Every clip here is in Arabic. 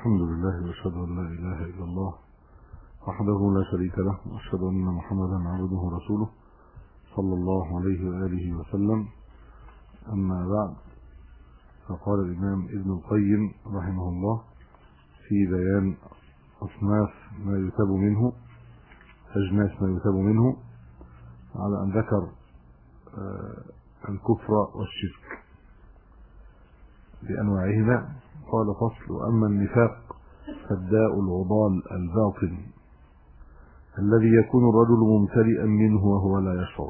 الحمد لله واشهد ان لا اله الا الله وحده لا شريك له، واشهد ان محمدا عبده ورسوله صلى الله عليه واله وسلم. اما بعد، فقال الامام ابن القيم رحمه الله في بيان اجناس ما يتاب منه على ان ذكر الكفر والشرك بانواعهما. قال: فصل: اما النفاق فالداء العضال الباطن الذي يكون الرجل ممتلئا منه وهو لا يشعر،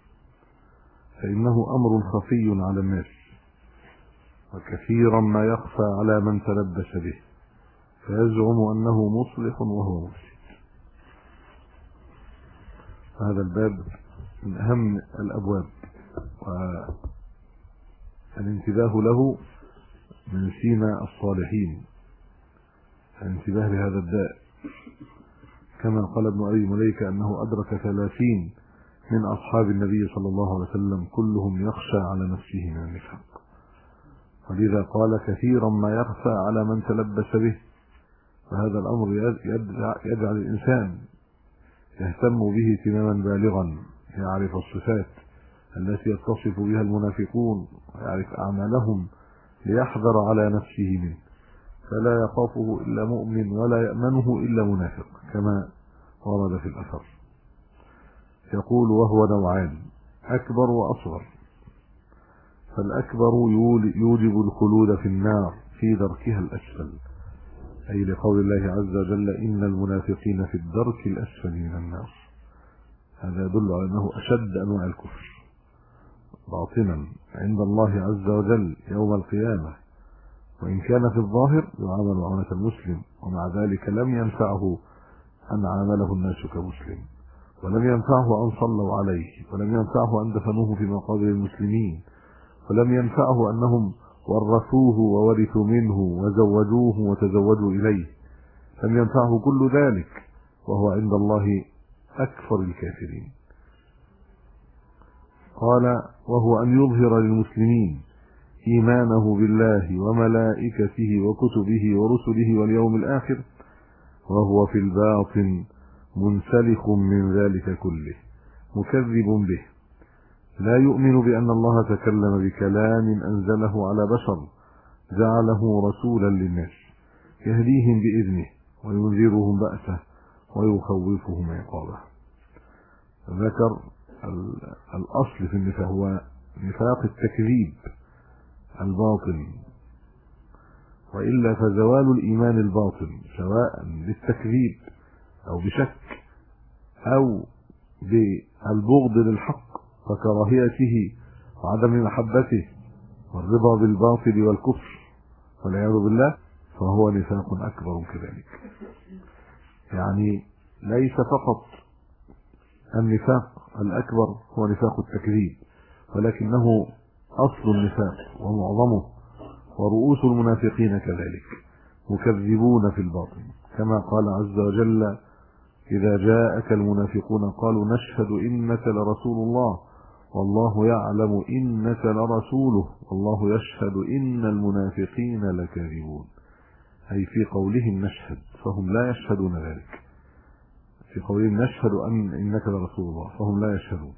فانه امر خفي على الناس، وكثيرا ما يخفى على من تلبس به فيزعم انه مصلح وهو مفسد. هذا الباب من اهم الابواب، والانتباه له من سيما الصالحين، الانتباه لهذا الداء، كما قال ابن ابي مليكه انه ادرك 30 من اصحاب النبي صلى الله عليه وسلم كلهم يخشى على نفسه من النفاق، ولذا قال: كثيرا ما يخفى على من تلبس به. فهذا الامر يجعل الانسان يهتم به اهتماما بالغا، يعرف الصفات التي يتصف بها المنافقون ويعرف اعمالهم ليحذر على نفسه منه، فلا يخافه الا مؤمن ولا يأمنه الا منافق، كما ورد في الاثر. يقول: وهو نوعان: اكبر واصغر. فالاكبر يوجب الخلود في النار في دركها الاسفل، اي لقول الله عز وجل: ان المنافقين في الدرك الاسفل من النار. هذا يدل على انه اشد انواع الكفر باطنا عند الله عز وجل يوم القيامة، وإن كان في الظاهر يعامل معاملة المسلم، ومع ذلك لم ينفعه أن عامله الناس كمسلم، ولم ينفعه أن صلوا عليه، ولم ينفعه أن دفنوه في مقابر المسلمين، ولم ينفعه أنهم ورثوه وورثوا منه وزوجوه وتزوجوا إليه، لم ينفعه كل ذلك، وهو عند الله أكفر الكافرين. قال: وهو أن يظهر للمسلمين إيمانه بالله وملائكته وكتبه ورسله واليوم الآخر، وهو في الباطن منسلخ من ذلك كله مكذب به، لا يؤمن بأن الله تكلم بكلام أنزله على بشر جعله رسولا للناس يهديهم بإذنه وينذرهم بأسه ويخوفهم عقابه. ذكر الأصل في النفاق هو نفاق التكذيب الباطن، وإلا فزوال الإيمان الباطن سواء بالتكذيب أو بشك أو بالبغض للحق وكراهيته وعدم محبته والرضا بالباطل والكفر والعياذ بالله، فهو نفاق أكبر كذلك. يعني ليس فقط النفاق الأكبر هو نفاق التكذيب، ولكنه أصل النفاق ومعظمه، ورؤوس المنافقين كذلك مكذبون في الباطن، كما قال عز وجل: إذا جاءك المنافقون قالوا نشهد إنك لرسول الله والله يعلم إنك لرسوله والله يشهد إن المنافقين لكاذبون. أي في قولهم نشهد فهم لا يشهدون ذلك، في قولهم نشهد إنك لرسول الله فهم لا يشهدون،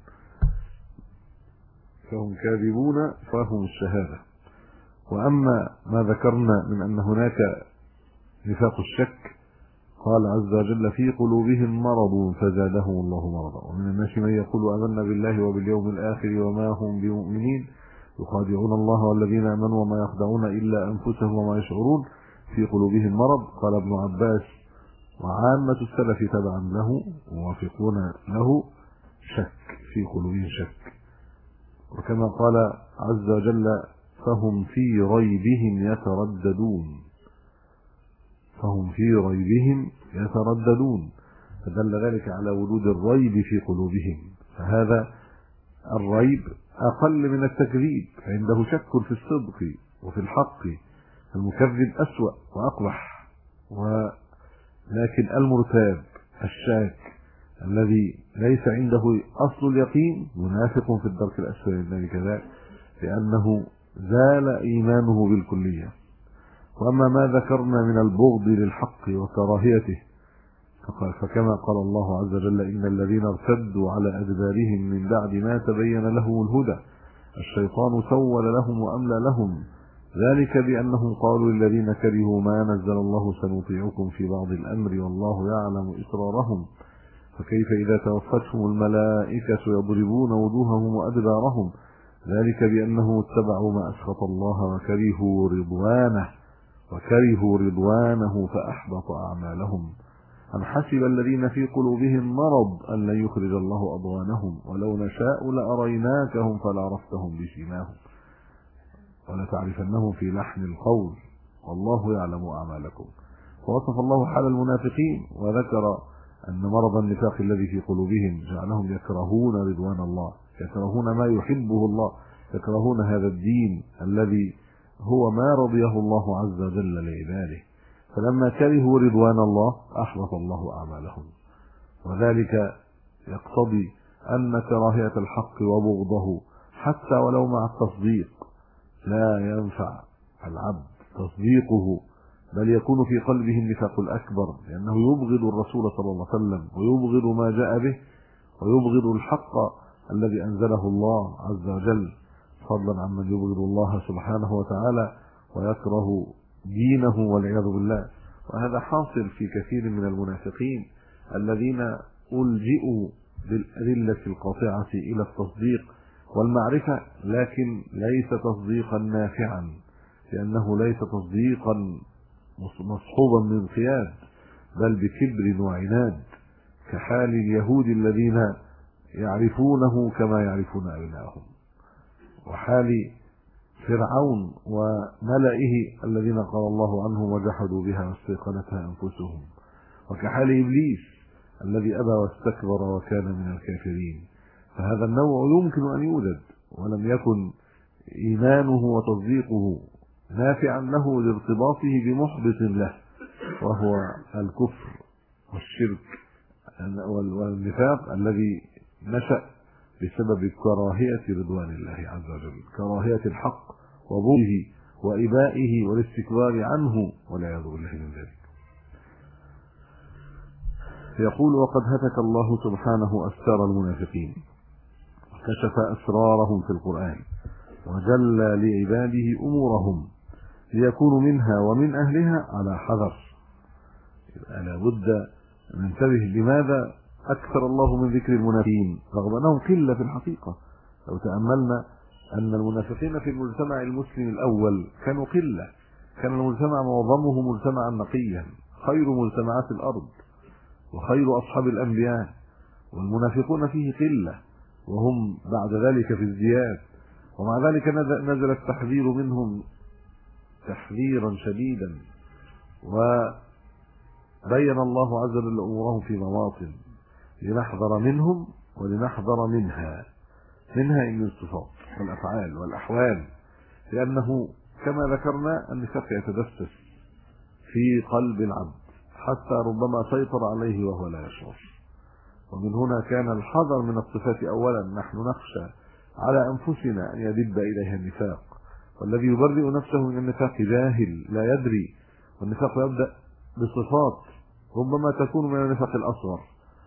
فهم كاذبون فهم الشهادة. وأما ما ذكرنا من أن هناك نفاق الشك، قال عز وجل: في قلوبهم مرض فزادهم الله مرضا، ومن الناس من يقول آمنا بالله وباليوم الآخر وما هم بمؤمنين يخادعون الله والذين آمنوا وما يخدعون إلا أنفسهم وما يشعرون في قلوبهم مرض. قال ابن عباس وعامة السلف تبعا له موافقون له: شك، في قلوبهم شك. وكما قال عز وجل: فهم في ريبهم يترددون، فدل ذلك على وجود الريب في قلوبهم، فهذا الريب أقل من التكذيب، عنده شك في الصدق وفي الحق، المكذب أسوأ وأقبح. لكن المرتاب الشاك الذي ليس عنده أصل اليقين منافق في الدرك الأسفل من ذلك، لأنه زال إيمانه بالكلية وأما ما ذكرنا من البغض للحق وكراهيته فكما قال الله عز وجل: إن الذين ارتدوا على أدبارهم من بعد ما تبين لهم الهدى الشيطان سول لهم وأملى لهم ذلك بأنهم قالوا للذين كرهوا ما نزل الله سنطيعكم في بعض الأمر والله يعلم إسرارهم فكيف إذا توفتهم الملائكة يضربون وجوههم وأدبارهم ذلك بأنه اتبعوا ما أسخط الله وكرهوا رضوانه فأحبط أعمالهم أم حسب الذين في قلوبهم مرض أن لن يخرج الله أضغانهم ولو نشاء لأريناكهم فلعرفتهم بسيماهم ولتعرفنهم في لحن القول والله يعلم أعمالكم. ووصف الله حال المنافقين وذكر أن مرض النفاق الذي في قلوبهم جعلهم يكرهون رضوان الله، يكرهون ما يحبه الله، يكرهون هذا الدين الذي هو ما رضيه الله عز وجل لعباده، فلما كرهوا رضوان الله أحبط الله أعمالهم. وذلك يقتضي أن كراهية الحق وبغضه حتى ولو مع التصديق لا ينفع العبد تصديقه، بل يكون في قلبه النفاق الأكبر، لأنه يبغض الرسول صلى الله عليه وسلم ويبغض ما جاء به ويبغض الحق الذي أنزله الله عز وجل، فضلا عمن يبغض الله سبحانه وتعالى ويكره دينه والعياذ بالله. وهذا حاصل في كثير من المنافقين الذين ألجئوا بالأدلة القاطعة إلى التصديق والمعرفة، لكن ليس تصديقا نافعا، لأنه ليس تصديقا مصحوبا من قياد، بل بكبر وعناد، كحال اليهود الذين يعرفونه كما يعرفون أبناءهم، وحال فرعون وملئه الذين قال الله عنهم وجحدوا بها واستيقنتها أنفسهم، وكحال إبليس الذي أبى واستكبر وكان من الكافرين. فهذا النوع يمكن أن يوجد ولم يكن إيمانه وتصديقه نافعا له لارتباطه بمحبط له، وهو الكفر والشرك والنفاق الذي نشأ بسبب كراهية رضوان الله عز وجل، كراهية الحق وبغضه وإبائه والاستكبار عنه والعياذ بالله من ذلك. يقول: وقد هتك الله سبحانه أستار المنافقين وكشف أسرارهم في القرآن وجلى لعباده أمورهم ليكونوا منها ومن أهلها على حذر. لا بد أن ننتبه لماذا أكثر الله من ذكر المنافقين رغم أنهم قلة في الحقيقة. لو تأملنا أن المنافقين في المجتمع المسلم الأول كانوا قلة، كان المجتمع معظمه مجتمعا نقيا، خير مجتمعات الأرض وخير أصحاب الأنبياء، والمنافقون فيه قلة وهم بعد ذلك في ازدياد، ومع ذلك نزل التحذير منهم تحذيرا شديدا، وبين الله عز وجل أمورهم في مواطن لنحذر منهم ولنحذر منها من الصفات والأفعال والأحوال، لأنه كما ذكرنا النفاق يتدسس في قلب العبد حتى ربما سيطر عليه وهو لا يشعر. ومن هنا كان الحذر من الصفات أولا. نحن نخشى على أنفسنا أن يدب إليها النفاق، والذي يبرئ نفسه من النفاق جاهل لا يدري، والنفاق يبدأ بصفات ربما تكون من النفاق الأصغر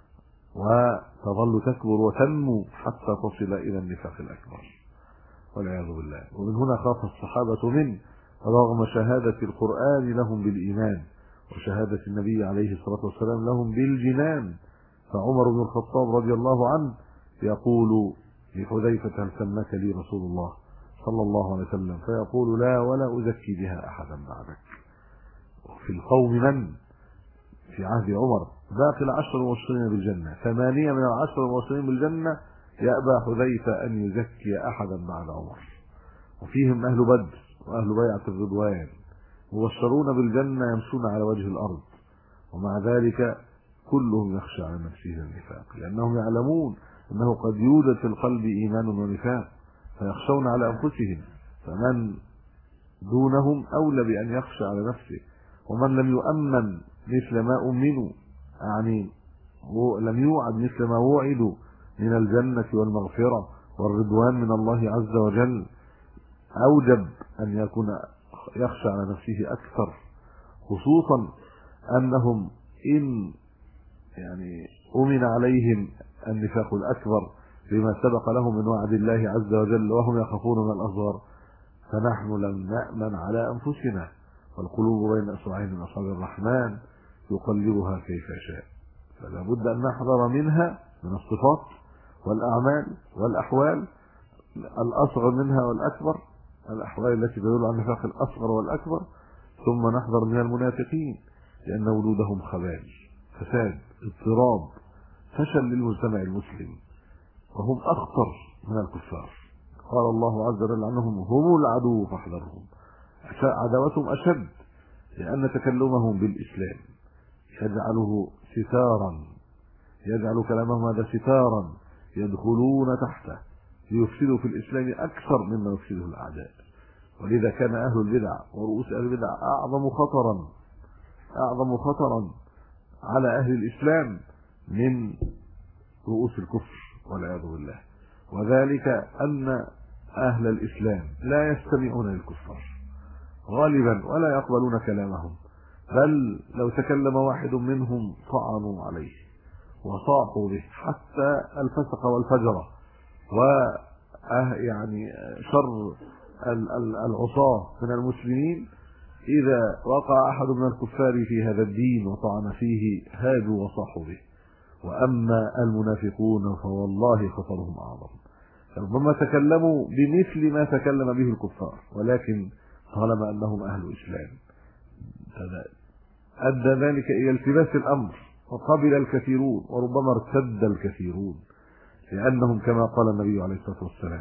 وتظل تكبر وتنمو حتى تصل إلى النفاق الأكبر والعياذ بالله. ومن هنا خاف الصحابة منه رغم شهادة القرآن لهم بالإيمان وشهادة النبي عليه الصلاة والسلام لهم بالجنان. فعمر بن الخطاب رضي الله عنه يقول لحذيفة: هل سماك لي رسول الله صلى الله عليه وسلم؟ فيقول: لا ولا أزكي بها أحدا بعدك. وفي القوم من في عهد عمر باقي 10 المبشرين بالجنة، 8 من 10 المبشرين بالجنة يأبى حذيفة أن يزكي أحدا بعد عمر، وفيهم أهل بدر وأهل بيعة الرضوان مبشرون بالجنة يمشون على وجه الأرض، ومع ذلك كلهم يخشى على نفسه النفاق، لأنهم يعلمون أنه قد يوجد في القلب إيمان ونفاق فيخشون على أنفسهم، فمن دونهم أولى بأن يخشى على نفسه. ومن لم يؤمن مثل ما أمنوا، يعني لم يوعد مثل ما وعدوا من الجنة والمغفرة والرضوان من الله عز وجل، أوجب أن يكون يخشى على نفسه أكثر، خصوصا أنهم إن يعني أمن عليهم النفاق الأكبر بما سبق لهم من وعد الله عز وجل وهم يخافون من الأصغر، فنحن لم نأمن على أنفسنا، والقلوب بين أصبعين من أصابع الرحمن يقلبها كيف شاء. فلا بد أن نحذر منها من الصفات والأعمال والأحوال، الأصغر منها والأكبر، الأحوال التي تدل على النفاق الأصغر والأكبر، ثم نحذر من المنافقين لأن وجودهم خبال، فساد، اضطراب، فشل للمجتمع المسلم، وهم أخطر من الكفار. قال الله عز وجل عنهم هم العدو فاحذرهم، عداوتهم أشد لأن تكلمهم بالإسلام يجعله ستارا، يجعل كلامهم هذا ستارا يدخلون تحته ليفسدوا في الإسلام أكثر مما يفسده الأعداء. ولذا كان أهل البدع ورؤوس أهل البدع أعظم خطرا على أهل الإسلام من رؤوس الكفر والعياذ بالله، وذلك أن أهل الإسلام لا يستمعون للكفار غالبا ولا يقبلون كلامهم، بل لو تكلم واحد منهم طعنوا عليه وصاحوا به، حتى الفسق والفجرة ويعني شر العصاة من المسلمين إذا وقع أحد من الكفار في هذا الدين وطعن فيه هاجوا وصاحوا به. وأما المنافقون فوالله خطرهم أعظم، ربما تكلموا بمثل ما تكلم به الكفار، ولكن طالما أنهم أهل إسلام أدى ذلك إلى التباس الأمر، وقبل الكثيرون وربما ارتد الكثيرون، لأنهم كما قال النبي عليه الصلاة والسلام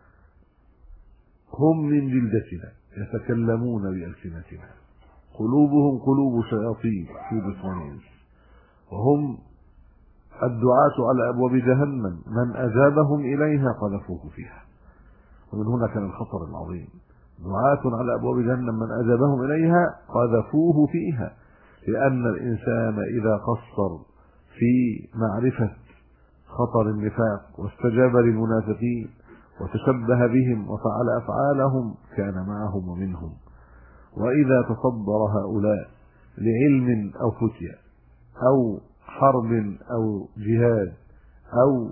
هم من جلدتنا يتكلمون بألسنتنا، قلوبهم قلوب شياطين في بطون الإنس، وهم الدعاة على أبواب جهنم من أجابهم إليها قذفوه فيها. ومن هنا كان الخطر العظيم، دعاة على أبواب جهنم من أجابهم إليها قذفوه فيها، لأن الإنسان إذا قصر في معرفة خطر النفاق واستجاب للمنافقين وتشبه بهم وفعل أفعالهم كان معهم ومنهم. وإذا تصدر هؤلاء لعلم أو فتية أو حرب أو جهاد أو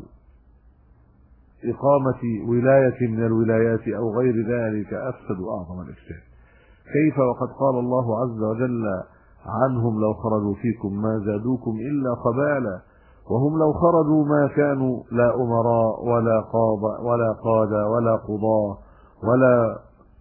إقامة ولاية من الولايات أو غير ذلك أفسدوا أعظم الإفساد. كيف وقد قال الله عز وجل عنهم لو خرجوا فيكم ما زادوكم إلا خبالا، وهم لو خرجوا ما كانوا لا أمراء ولا قادة ولا قضاة ولا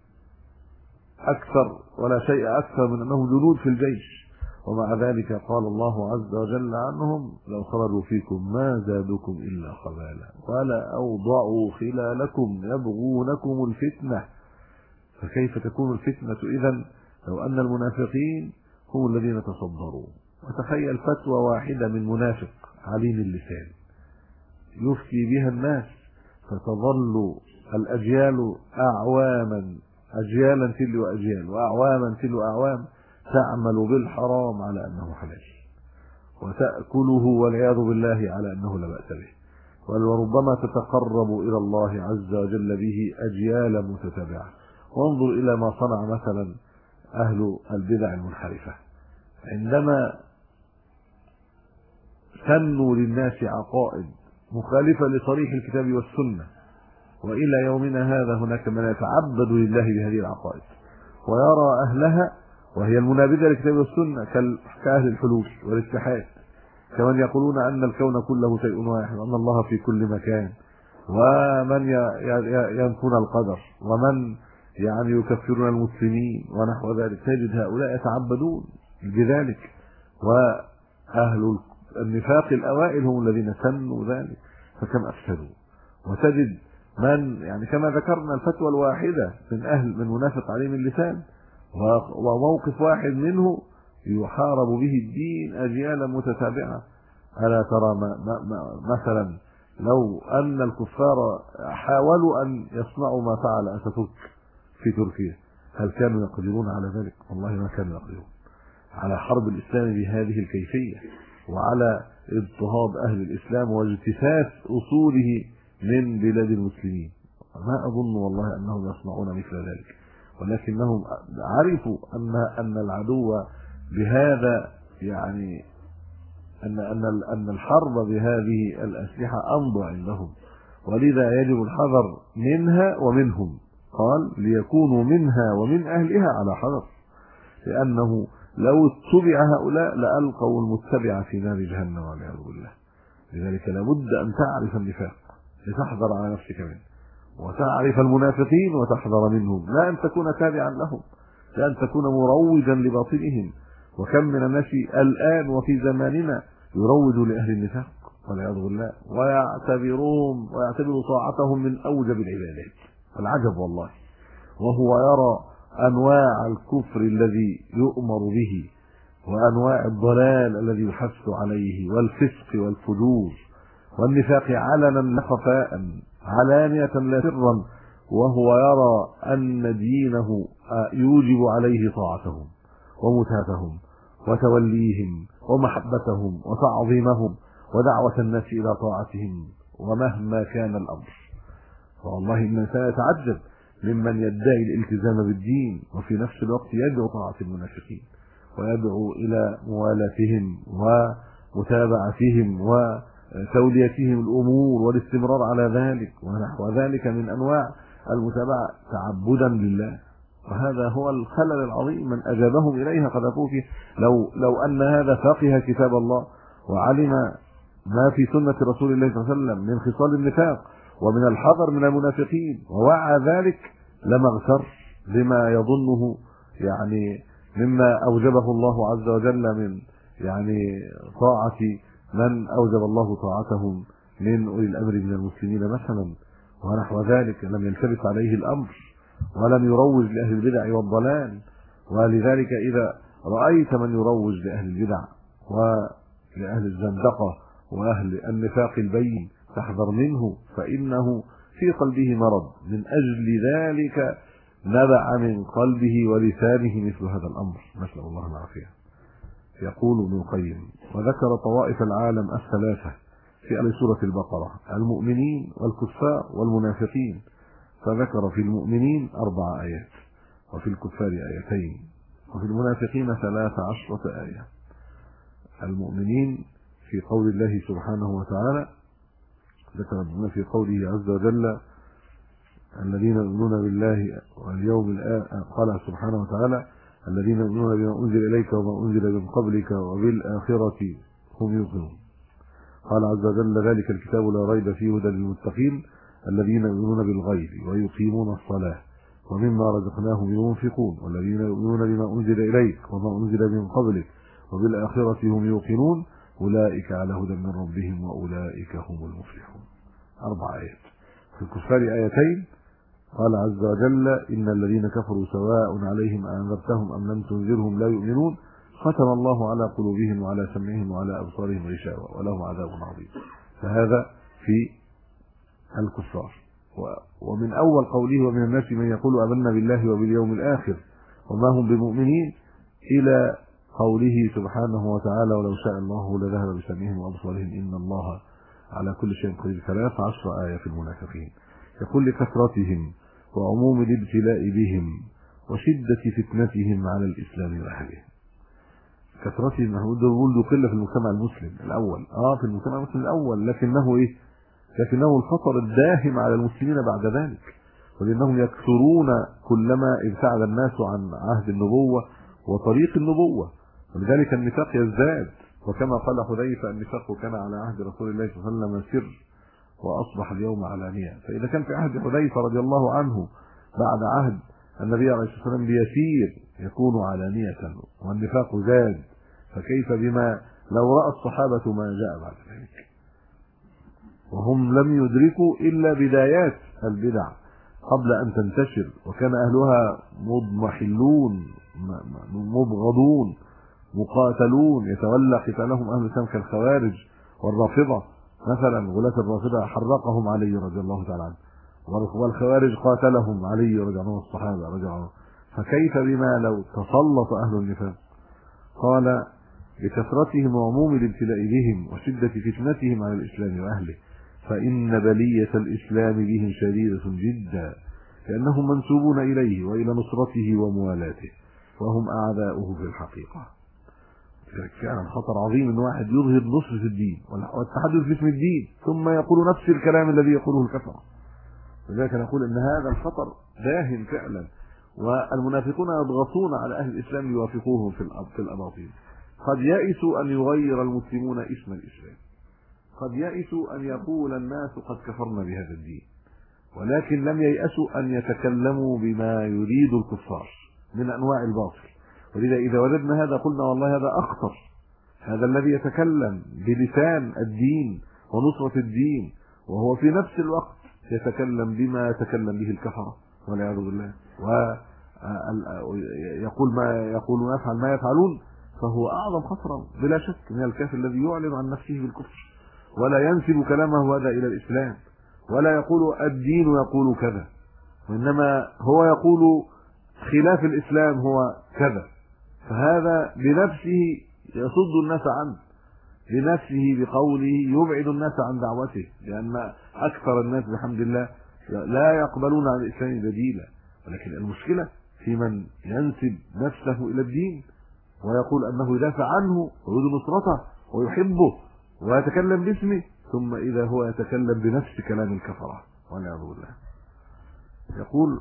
أكثر ولا شيء أكثر من أنهم جنود في الجيش، ومع ذلك قال الله عز وجل عنهم لو خرجوا فيكم ما زادوكم إلا خبالا ولا أوضعوا خلالكم يبغونكم الفتنة. فكيف تكون الفتنة إذن لو أن المنافقين هم الذين تصدروا؟ وتخيل فتوى واحدة من منافق عليم اللسان يفتي بها الناس، فتظل الأجيال أعواما، أجيالا تلو أجيال وأعواما تلو أعوام تعمل بالحرام على أنه حلال وتأكله والعياذ بالله على أنه لا بأس به، وربما تتقرب إلى الله عز وجل به أجيالا متتابعة. وانظر إلى ما صنع مثلا أهل البدع المنحرفة عندما سنوا للناس عقائد مخالفة لصريح الكتاب والسنة، وإلى يومنا هذا هناك من يتعبد لله بهذه العقائد ويرى أهلها وهي المنابذة للكتاب والسنة كأهل الحلول والاتحاد، كمن يقولون أن الكون كله شيء واحد وأن الله في كل مكان، ومن ينفون القدر، ومن يعني يكفرون المسلمين ونحو ذلك. تجد هؤلاء يتعبدون بذلك، وأهل النفاق الأوائل هم الذين سنوا ذلك، فكم أفسدوا. وتجد من يعني كما ذكرنا الفتوى الواحدة من منافق عليم اللسان وموقف واحد منه يحارب به الدين أجيالا متتابعة. ألا ترى مثلا لو أن الكفار حاولوا أن يصنعوا ما فعل أتاتورك في تركيا، هل كانوا يقدرون على ذلك؟ والله ما كانوا يقدرون على حرب الإسلام بهذه الكيفية، وعلى اضطهاد أهل الإسلام واجتثاث أصوله من بلاد المسلمين. ما أظن والله أنهم يصنعون مثل ذلك. ولكنهم عرفوا أن العدو بهذا يعني أن الحرب بهذه الأسلحة أمضى عندهم، ولذا يجب الحذر منها ومنهم. قال ليكونوا منها ومن أهلها على حذر، لأنه لو اتبع هؤلاء لألقوا المتبع في نار جهنم والعياذ بالله. لذلك لابد أن تعرف النفاق لتحذر على نفسك منه، وتعرف المنافقين وتحذر منهم، لا أن تكون تابعا لهم، لا أن تكون مروجا لباطلهم. وكم من الناس الآن وفي زماننا يروج لأهل النفاق والعياذ بالله، ويعتبر طاعتهم من أوجب العبادات. العجب والله، وهو يرى أنواع الكفر الذي يؤمر به، وأنواع الضلال الذي يحث عليه، والفسق والفجور والنفاق علنا لا خفاء، علانية لا سرا، وهو يرى أن دينه يوجب عليه طاعتهم ومتاتهم وتوليهم ومحبتهم وتعظيمهم ودعوة الناس إلى طاعتهم ومهما كان الأمر. فوالله إن الإنسان يتعجب ممن يدعي الالتزام بالدين وفي نفس الوقت يدعو طاعة المنافقين، ويدعو إلى موالاتهم ومتابعتهم وتوليتهم الأمور والاستمرار على ذلك ونحو ذلك من أنواع المتابعة تعبدا لله. وهذا هو الخلل العظيم من أجابهم إليها قذفوه فيه. لو أن هذا فقه كتاب الله وعلم ما في سنة رسول الله صلى الله عليه وسلم من خصال النفاق ومن الحذر من المنافقين ووعى ذلك لما اغتر بما يظنه يعني مما أوجبه الله عز وجل من يعني طاعة من أوجب الله طاعتهم من أولي الأمر من المسلمين مثلا ونحو ذلك. لم يلتبس عليه الأمر ولم يروج لأهل البدع والضلال. ولذلك إذا رأيت من يروج لأهل البدع ولأهل الزندقة وأهل النفاق البين تحذر منه، فإنه في قلبه مرض، من أجل ذلك نبع من قلبه ولسانه مثل هذا الأمر، نسأل الله العافية. يقول ابن القيم: وذكر طوائف العالم الثلاثة في سورة البقرة: المؤمنين والكفار والمنافقين، فذكر في المؤمنين 4 آيات، وفي الكفار 2 وفي المنافقين 13 آية. المؤمنين في قول الله سبحانه وتعالى، ذكر في قوله عز وجل: الذين يؤمنون بالله واليوم الآخر، قال سبحانه وتعالى: الذين يؤمنون بما أنزل إليك وما أنزل من قبلك وبالآخرة هم يوقنون. قال عز وجل: ذلك الكتاب لا ريب فيه هدى للمتقين الذين يؤمنون بالغيب ويقيمون الصلاة ومما رزقناهم ينفقون والذين يؤمنون بما أنزل إليك وما أنزل من قبلك وبالآخرة هم يوقنون أولئك على هدى من ربهم وأولئك هم المفلحون. 4 آيات. في الكفار 2 قال عز وجل: إن الذين كفروا سواء عليهم أنذرتهم أم لم تنذرهم لا يؤمنون ختم الله على قلوبهم وعلى سمعهم وعلى أبصارهم غشاوة ولهم عذاب عظيم. فهذا في الكفار. ومن أول قوله: ومن الناس من يقول آمنا بالله وباليوم الآخر وما هم بمؤمنين، إلى قوله سبحانه وتعالى: ولو شاء الله لذهب بسمعهم وأبصارهم إن الله على كل شيء قدير. 13 آية في المنافقين. يقول: لكثرتهم وعموم الابتلاء بهم وشدة فتنتهم على الإسلام وأهله. كثرتهم يقول قلة في المجتمع المسلم الأول، في المجتمع المسلم الأول، لكنه الخطر الداهم على المسلمين بعد ذلك، ولأنهم يكثرون كلما ابتعد الناس عن عهد النبوة وطريق النبوة، ولذلك النفاق يزداد. وكما قال حذيفة: النفاق كان على عهد رسول الله صلى الله عليه وسلم سر وأصبح اليوم علانية. فإذا كان في عهد حذيفة رضي الله عنه بعد عهد النبي عليه الصلاة والسلام بيسير يكون علانية والنفاق زاد، فكيف بما لو رأى الصحابة ما جاء بعد ذلك، وهم لم يدركوا إلا بدايات البدع قبل أن تنتشر، وكان أهلها مضمحلون مبغضون مقاتلون، يتولى قتالهم أهل الإسلام كالخوارج والرافضة مثلا. غلاة الرافضة حرقهم علي رضي الله تعالى عنه، والخوارج قاتلهم علي رضي الله عنه والصحابة رضي الله عنهم. فكيف بما لو تسلط أهل النفاق؟ قال: بكثرتهم وعموم الابتلاء بهم وشدة فتنتهم على الإسلام وأهله، فإن بلية الإسلام بهم شديدة جدا، لأنهم منسوبون إليه وإلى نصرته وموالاته، وهم أعداؤه في الحقيقة. فعلا خطر عظيم أن واحد يظهر نصرة الدين والتحدث باسم الدين ثم يقول نفس الكلام الذي يقوله الكفرة. لذلك نقول أن هذا الخطر داهم فعلا، والمنافقون يضغطون على أهل الإسلام ليوافقوهم في الأباطيل. قد يئسوا أن يغير المسلمون اسم الإسلام، قد يئسوا أن يقول الناس قد كفرنا بهذا الدين، ولكن لم ييأسوا أن يتكلموا بما يريد الكفار من أنواع الباطل. ولذا إذا وجدنا هذا قلنا والله هذا أخطر، هذا الذي يتكلم بلسان الدين ونصرة الدين وهو في نفس الوقت يتكلم بما يتكلم به الكفرة والعياذ بالله، ويقول ما يقول ويفعل ما يفعلون، فهو أعظم خطرا بلا شك من الكافر الذي يعلن عن نفسه بالكفر ولا ينسب كلامه هذا إلى الإسلام، ولا يقول الدين يقول كذا، وإنما هو يقول خلاف الإسلام هو كذا. فهذا بنفسه يصد الناس عنه، بنفسه بقوله يبعد الناس عن دعوته، لأن أكثر الناس بحمد الله لا يقبلون عن الإسلام بديلا. ولكن المشكلة في من ينسب نفسه إلى الدين ويقول أنه يدافع عنه ويريد نصرته ويحبه ويتكلم باسمه، ثم إذا هو يتكلم بنفس كلام الكفرة والعياذ بالله. يقول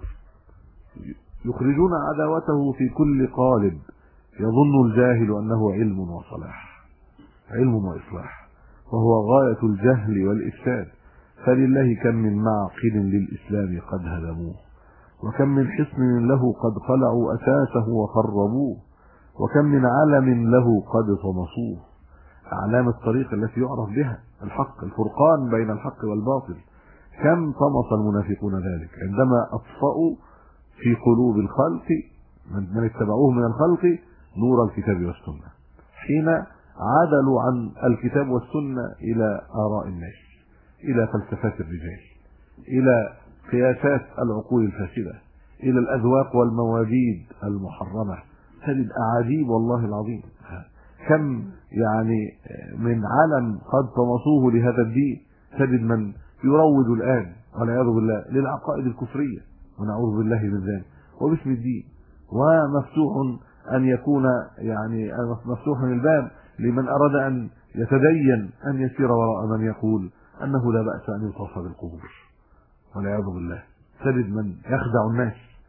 يخرجون عداوته في كل قالب يظن الجاهل أنه علم وصلاح، علم وإصلاح، وهو غاية الجهل والإفساد. فلله كم من معقل للإسلام قد هدموه، وكم من حصن له قد خلعوا أساسه وخربوه، وكم من علم له قد طمسوه. أعلام الطريق التي يعرف بها الحق، الفرقان بين الحق والباطل، كم طمس المنافقون ذلك عندما أطفأوا في قلوب الخلق من اتبعوه من الخلق نور الكتاب والسنة، حين عدلوا عن الكتاب والسنة إلى آراء الناس، إلى فلسفات الرجال، إلى قياسات العقول الفاسدة، إلى الأذواق والمواجيد المحرمة. تجد أعاجيب والله العظيم، كم يعني من علم قد طمسوه لهذا الدين. تجد من يروج الآن والعياذ بالله للعقائد الكفرية ونعوذ بالله من ذلك وباسم الدين، ومفتوح أن يكون يعني مفتوح الباب لمن أراد أن يتدين أن يسير وراء من يقول أنه لا بأس أن يطاف بالقبور والعياذ بالله. تجد من يخدع الناس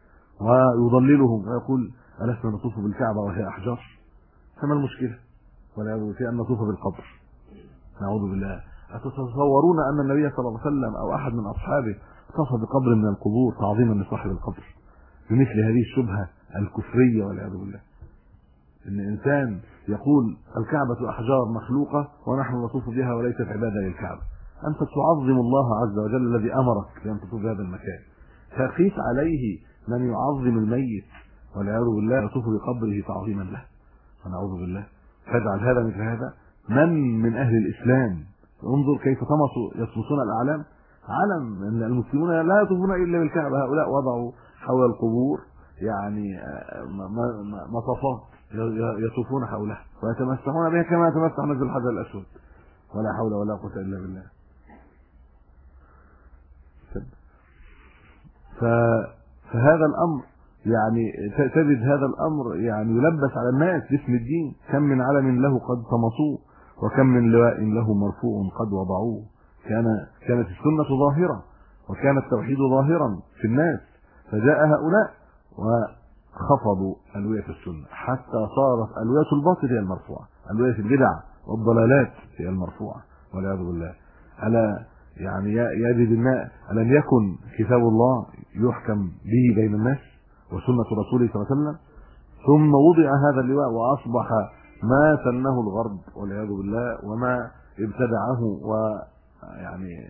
ويضللهم ويقول ألسنا نطوف بالكعبة وهي أحجار؟ فما المشكلة والعياذ بالله في أن نطوف بالقبر؟ نعوذ بالله. أتتصورون أن النبي صلى الله عليه وسلم أو أحد من أصحابه طاف بقبر من القبور تعظيما لصاحب القبر بمثل هذه الشبهة الكفرية والعياذ بالله؟ إن إنسان يقول الكعبة أحجار مخلوقة ونحن نطوف بها وليست عبادة للكعبة، أنت تعظم الله عز وجل الذي أمرك بأن تطوف بهذا المكان، فقيس عليه من يعظم الميت والعياذ بالله يطوف بقبره تعظيما له ونعوذ بالله. فاجعل هذا مثل هذا من أهل الإسلام. انظر كيف يطمسون الأعلام. علم أن المسلمون لا يطوفون إلا بالكعبة، هؤلاء وضعوا حول القبور يعني مطافات يطوفون حولها ويتمسحون بها كما يتمسح مثل الحجر الأسود، ولا حول ولا قوة إلا بالله. فهذا الأمر يعني تجد هذا الأمر يعني يلبس على الناس باسم الدين. كم من علم له قد طمسوه، وكم من لواء له مرفوع قد وضعوه. كانت السنة ظاهرة وكان التوحيد ظاهرا في الناس، فجاء هؤلاء وخفضوا ألوية السنة حتى صارت ألوية الباطل هي المرفوعة، ألوية البدع والضلالات هي المرفوعة والعياذ بالله. ألا يعني يجد الناس ألم يكن كتاب الله يحكم به بين الناس وسنة رسوله صلى الله عليه وسلم، ثم وضع هذا اللواء وأصبح ما سنه الغرب والعياذ بالله وما ابتدعه ويعني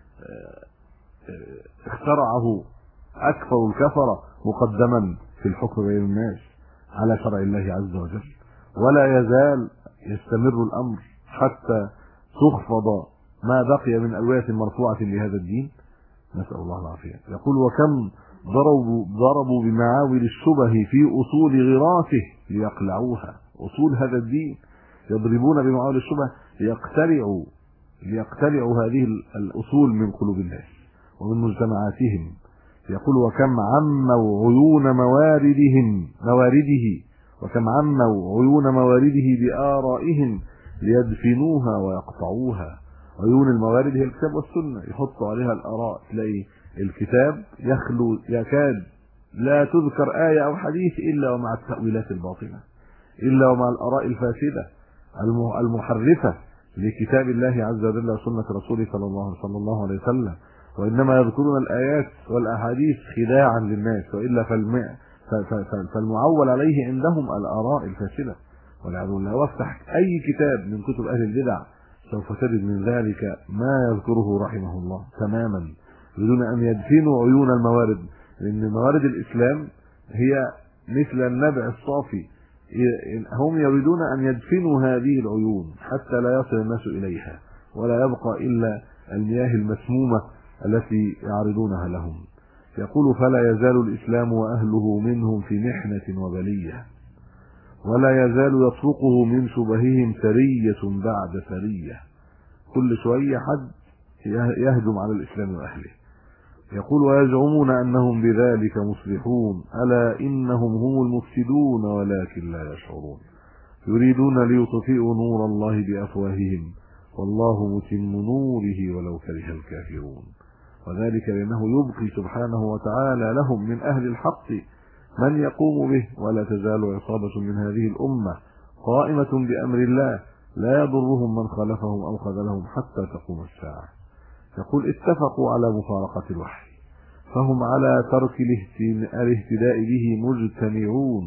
اخترعه أكثر الكفرة مقدما في الحكم بين الناس على شرع الله عز وجل. ولا يزال يستمر الأمر حتى تخفض ما بقي من ألوية مرفوعة لهذا الدين، نسأل الله العافية. يقول وكم ضربوا بمعاول الشبه في أصول غراسه ليقلعوها. أصول هذا الدين يضربون بمعاول الشبه ليقتلعوا هذه الأصول من قلوب الناس ومن مجتمعاتهم. يقول وكم عموا عيون موارده وكم عموا عيون موارده بآرائهم ليدفنوها ويقطعوها. عيون الموارد هي الكتاب والسنة، يحطوا عليها الآراء، تلاقي الكتاب يخلو يكاد لا تذكر آية أو حديث إلا ومع التأويلات الباطنة، إلا ومع الآراء الفاسدة المحرفة لكتاب الله عز وجل وسنة رسوله صلى الله عليه وسلم. وإنما يذكرون الآيات والأحاديث خداعا للناس، وإلا فالمعول عليه عندهم الآراء الفاسدة والعياذ بالله. وافتح أي كتاب من كتب أهل البدع سوف تجد من ذلك ما يذكره رحمه الله تماما، بدون أن يدفنوا عيون الموارد. لأن موارد الإسلام هي مثل النبع الصافي، هم يريدون أن يدفنوا هذه العيون حتى لا يصل الناس إليها، ولا يبقى إلا المياه المسمومة التي يعرضونها لهم. يقول فلا يزال الإسلام وأهله منهم في محنة وبلية، ولا يزال يطرقه من شبههم سرية بعد سرية. كل شوية حد يهجم على الإسلام وأهله. يقول ويزعمون أنهم بذلك مصلحون، ألا إنهم هم المفسدون ولكن لا يشعرون. يريدون ليطفئوا نور الله بأفواههم والله متم نوره ولو كره الكافرون. وذلك لأنه يبقي سبحانه وتعالى لهم من أهل الحق من يقوم به، ولا تزال عصابة من هذه الأمة قائمة بأمر الله لا يضرهم من خالفهم أو خذلهم حتى تقوم الساعة. يقول اتفقوا على مفارقة الوحي، فهم على ترك الاهتداء به مجتمعون،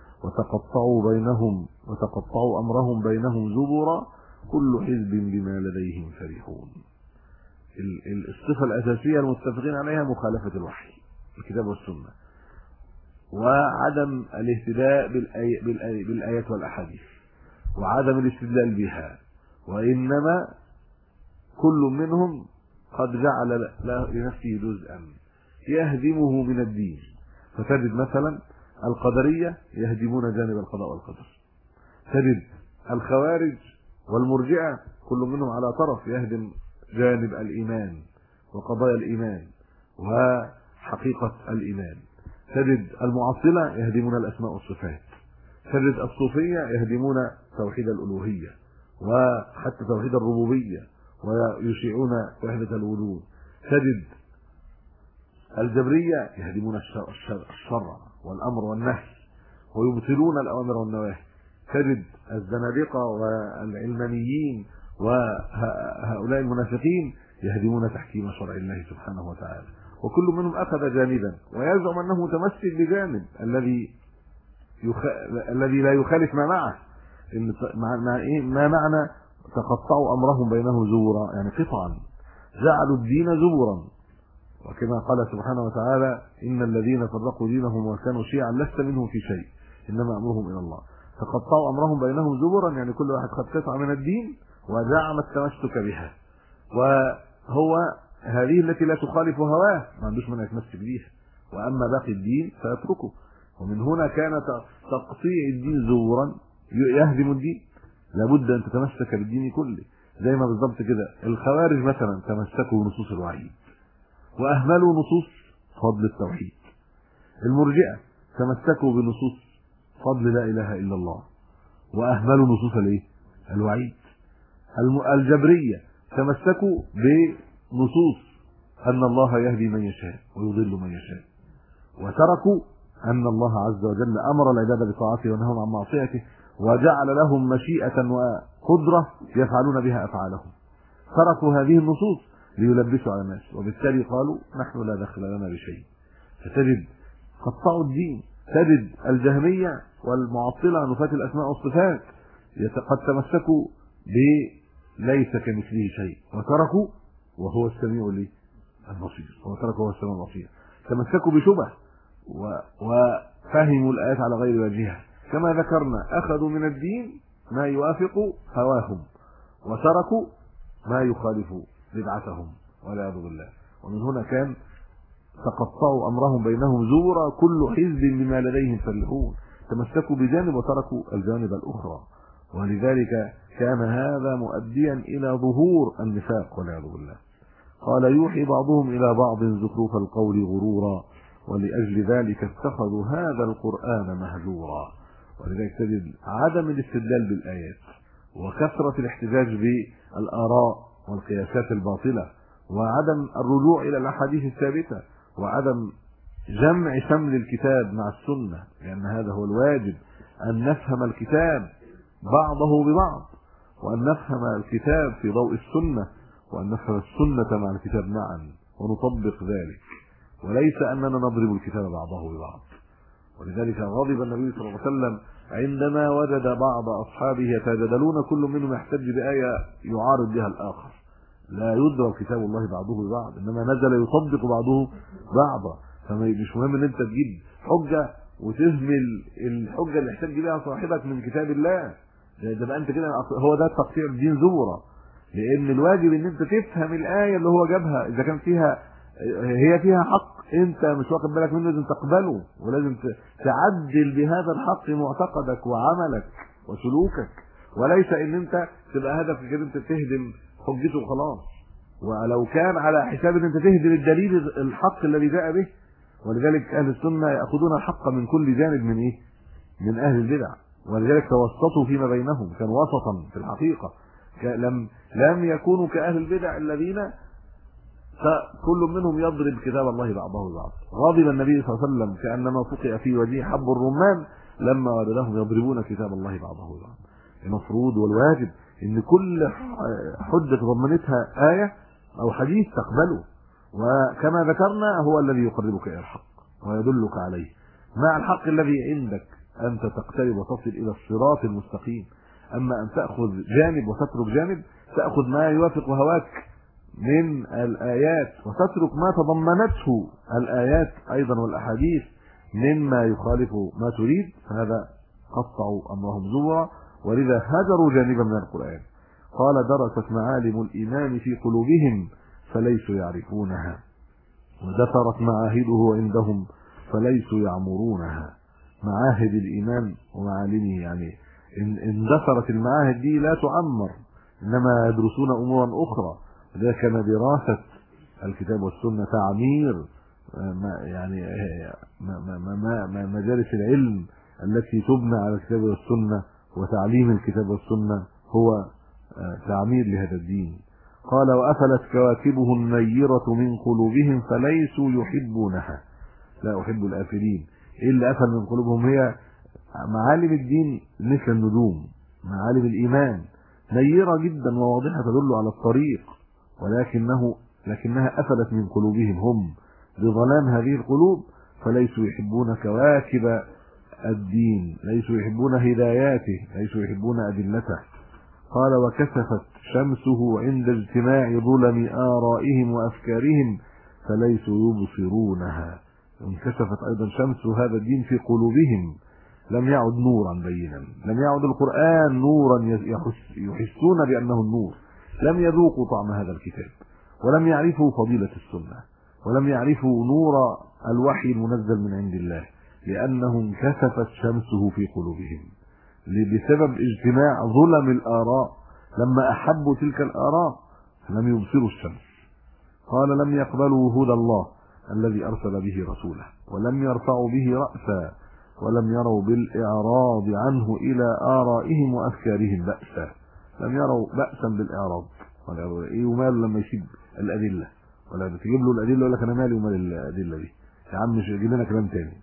وتقطعوا أمرهم بينهم زبرا، كل حزب بما لديهم فرحون. الصفة الأساسية المتفقين عليها مخالفة الوحي الكتاب والسنة، وعدم الاهتداء بالآيات والأحاديث، وعدم الاستدلال بها، وإنما كل منهم قد جعل لنفسه جزءا يهدمه من الدين. فتجد مثلا القدرية يهدمون جانب القضاء والقدر، تجد الخوارج والمرجئة كل منهم على طرف يهدم جانب الإيمان وقضايا الإيمان وحقيقة الإيمان، تجد المعطلة يهدمون الأسماء والصفات، تجد الصوفية يهدمون توحيد الألوهية وحتى توحيد الربوبية ويشيعون وحدة الوجود، تجد الجبرية يهدمون الشرع والأمر والنهي ويبطلون الأوامر والنواهي، تجد الزنادقة والعلمانيين وهؤلاء المنافقين يهدمون تحكيم شرع الله سبحانه وتعالى. وكل منهم أخذ جانبا ويزعم أنه متمسك بجانب الذي لا يخالف ما معه. ما معنى تقطعوا أمرهم بينه زورا؟ يعني قطعا، جعلوا الدين زورا. وكما قال سبحانه وتعالى إن الذين فرقوا دينهم وكانوا شيعا لست منهم في شيء إنما أمرهم إلى الله. تقطعوا أمرهم بينهم زورا، يعني كل واحد خد قطعة من الدين وزعم التمسك بها، وهو هذه التي لا تخالف هواه ما عندوش من يتمسك بها، وأما باقي الدين فيتركه. ومن هنا كان تقطيع الدين زورا يهدم الدين. لابد أن تتمسك بالدين كله، زي ما بالضبط كده الخوارج مثلا تمسكوا بنصوص الوعيد وأهملوا نصوص فضل التوحيد، المرجئة تمسكوا بنصوص فضل لا إله إلا الله وأهملوا نصوص الوعيد، الجبرية تمسكوا بنصوص أن الله يهدي من يشاء ويضل من يشاء، وتركوا أن الله عز وجل أمر العباد بطاعته ونهاهم عن معصيته وجعل لهم مشيئة وقدرة يفعلون بها أفعالهم. تركوا هذه النصوص ليلبسوا على الناس، وبالتالي قالوا نحن لا دخل لنا بشيء. فتجد قطعوا الدين، تجد الجهمية والمعطلة نفاة الأسماء والصفات قد تمسكوا ليس كمثله شيء وتركوا وهو السميع البصير، وتركوا وهو السميع البصير. تمسكوا بشبه وفهموا الآيات على غير وجهها، كما ذكرنا أخذوا من الدين ما يوافق هواهم وتركوا ما يخالف بدعتهم والعياذ بالله. ومن هنا كان تقطعوا أمرهم بينهم زورا، كل حزب بما لديهم فرحون. تمسكوا بجانب وتركوا الجانب الأخرى، ولذلك كان هذا مؤديا إلى ظهور النفاق والعياذ بالله. قال يوحي بعضهم إلى بعض زخرف القول غرورا ولأجل ذلك اتخذوا هذا القرآن مهجورا. ولذلك تجد عدم الاستدلال بالآيات وكثرة الاحتجاج بالآراء والقياسات الباطلة وعدم الرجوع إلى الأحاديث الثابتة وعدم جمع شمل الكتاب مع السنة، لأن هذا هو الواجب، أن نفهم الكتاب بعضه ببعض، وأن نفهم الكتاب في ضوء السنة، وأن نفهم السنة مع الكتاب معا ونطبق ذلك، وليس أننا نضرب الكتاب بعضه ببعض. ولذلك غضب النبي صلى الله عليه وسلم عندما وجد بعض أصحابه يتجادلون كل منهم يحتج بآية يعارض بها الآخر. لا يدرك كتاب الله بعضه ببعض، إنما نزل يطبق بعضه بعضا. فمش مهم ان انت تجيب حجة وتهمل الحجة اللي احتج بها صاحبك من كتاب الله. ده بقى انت كده هو ده تقطيع الدين زورا، لان الواجب ان انت تفهم الآية اللي هو جابها، اذا كان هي فيها حق انت مش واخد بالك منه لازم تقبله، ولازم تعدل بهذا الحق معتقدك وعملك وسلوكك، وليس ان انت تبقى هدفك كده انت تهدم حجته وخلاص، ولو كان على حساب ان انت تهدم الدليل الحق الذي جاء به. ولذلك اهل السنه ياخذون الحق من كل جانب من من اهل البدع، ولذلك توسطوا فيما بينهم، كانوا وسطا في الحقيقه، لم يكونوا كاهل البدع الذين كل منهم يضرب كتاب الله بعضه ببعض. غضب النبي صلى الله عليه وسلم كانما فقئ في وجهه حب الرمان لما وجدهم يضربون كتاب الله بعضه ببعض. المفروض والواجب ان كل حجه ضمنتها ايه او حديث تقبله، وكما ذكرنا هو الذي يقربك الى الحق ويدلك عليه، مع الحق الذي عندك انت تقترب وتصل الى الصراط المستقيم. اما ان تاخذ جانب وتترك جانب، تاخذ ما يوافق هواك من الايات وتترك ما تضمنته الايات ايضا والاحاديث مما يخالف ما تريد، فهذا قطعوا امرهم زورا، ولذا هجروا جانبا من القران. قال درست معالم الايمان في قلوبهم فليسوا يعرفونها، ودثرت معاهده عندهم فليسوا يعمرونها. معاهد الايمان ومعالمه، يعني اندثرت المعاهد دي لا تعمر، انما يدرسون امورا اخرى. ده كان دراسه الكتاب والسنه تعمير يعني مجالس العلم التي تبنى على الكتاب والسنه، وتعليم الكتاب والسنه هو تعمير لهذا الدين. قال وأفلت كواكبه النيرة من قلوبهم فليسوا يحبونها. لا أحب الآفلين. إيه اللي أفل من قلوبهم؟ هي معالم الدين مثل النجوم، معالم الإيمان نيرة جدا وواضحة تدل على الطريق، لكنها أفلت من قلوبهم هم بظلام هذه القلوب، فليسوا يحبون كواكب الدين، ليسوا يحبون هداياته، ليسوا يحبون أدلته. قال وكسفت شمسه عند اجتماع ظلم آرائهم وأفكارهم فليسوا يبصرونها. انكسفت أيضا شمس هذا الدين في قلوبهم، لم يعد نورا بينا، لم يعد القرآن نورا يحسون بأنه النور، لم يذوقوا طعم هذا الكتاب، ولم يعرفوا فضيلة السنة، ولم يعرفوا نور الوحي المنزل من عند الله، لأنه انكسفت شمسه في قلوبهم بسبب اجتماع ظلم الآراء. لما أحبوا تلك الآراء لم يبصروا الشمس. قال لم يقبلوا هدى الله الذي أرسل به رسوله، ولم يرفعوا به رأسا، ولم يروا بالإعراض عنه إلى آرائهم وأفكارهم بأسا. لم يروا بأسا بالإعراض، إيه ومال لما يسيب الأدلة، ولا تجيب له الأدلة يقول لك أنا مالي ومال الأدلة دي يا عم، مش يجيب لنا كلام تاني.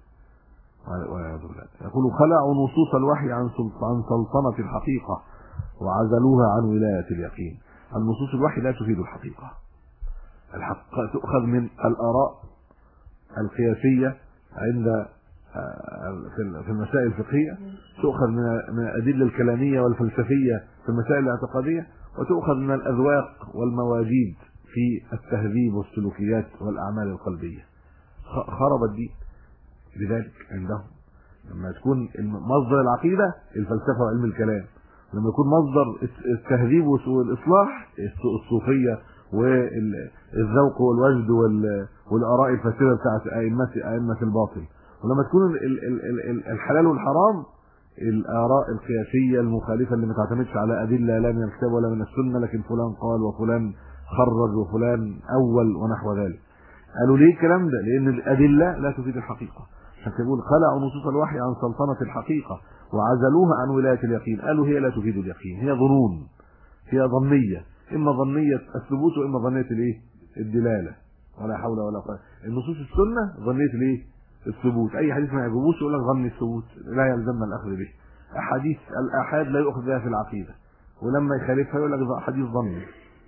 يقول خلعوا نصوص الوحي عن سلطنة الحقيقة وعزلوها عن ولاية اليقين. النصوص الوحي لا تفيد الحقيقة. الحقيقة تؤخذ من الآراء القياسية عند في المسائل الفقهية، تؤخذ من الأدلة الكلامية والفلسفية في المسائل الاعتقادية، وتؤخذ من الأذواق والمواجيد في التهذيب والسلوكيات والأعمال القلبية. خرب الدين لذلك عندهم. لما تكون مصدر العقيدة الفلسفة وعلم الكلام، لما يكون مصدر التهذيب والإصلاح الصوفية والذوق والوجد والآراء الفاسدة بتاعت أئمة الباطل، ولما تكون الحلال والحرام الآراء القياسية المخالفة اللي ما تعتمدش على أدلة لا من الكتاب ولا من السنة، لكن فلان قال وفلان خرج وفلان أول ونحو ذلك. قالوا ليه الكلام ده؟ لان الادله لا تفيد الحقيقه. عشان كده بيقول خلعوا نصوص الوحي عن سلطنه الحقيقه وعزلوها عن ولايه اليقين. قالوا هي لا تفيد اليقين، هي ظنون، هي ظنيه، اما ظنيه الثبوت واما ظنيه الايه؟ الدلاله. ولا حول ولا قوه. النصوص السنه ظنيه الايه؟ الثبوت. اي حديث ما يعجبوش يقول لك ظن الثبوت، لا يلزمنا الاخذ به. احاديث الاحاد لا يؤخذ بها في العقيده، ولما يخالفها يقول لك حديث ظني،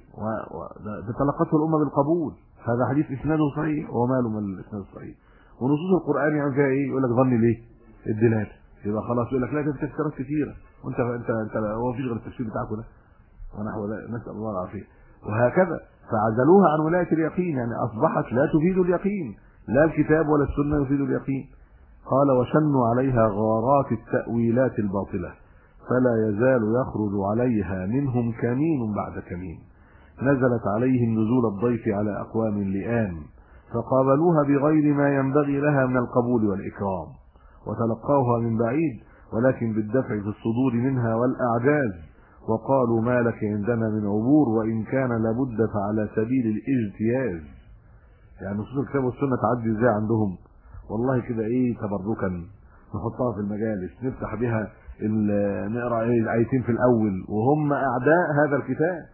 وتلقته الامه بالقبول. هذا حديث اسناده صحيح وماله من الاسناد الصحيح. ونصوص القران يعني فيها ايه؟ يقول لك ظني ليه؟ الدلاله. يبقى خلاص يقول لك لا، ده في تفسيرات كثيره، وانت هو فيش غير التفسير بتاعكم ده ونحو ذلك، نسال الله العافيه. وهكذا فعزلوها عن ولايه اليقين، يعني اصبحت لا تفيد اليقين، لا الكتاب ولا السنه يفيد اليقين. قال وشنوا عليها غارات التاويلات الباطله فلا يزال يخرج عليها منهم كمين بعد كمين. نزلت عليهم نزول الضيف على اقوام لئام فقابلوها بغير ما ينبغي لها من القبول والاكرام، وتلقوها من بعيد ولكن بالدفع في الصدور منها والاعجاز، وقالوا ما لك عندنا من عبور وان كان لابد فعلى سبيل الاجتياز. يعني نصوص الكتاب والسنه تعدي ازاي عندهم؟ والله كده ايه، تبركا نحطها في المجالس نفتح بها نقرا الايتين في الاول وهم اعداء هذا الكتاب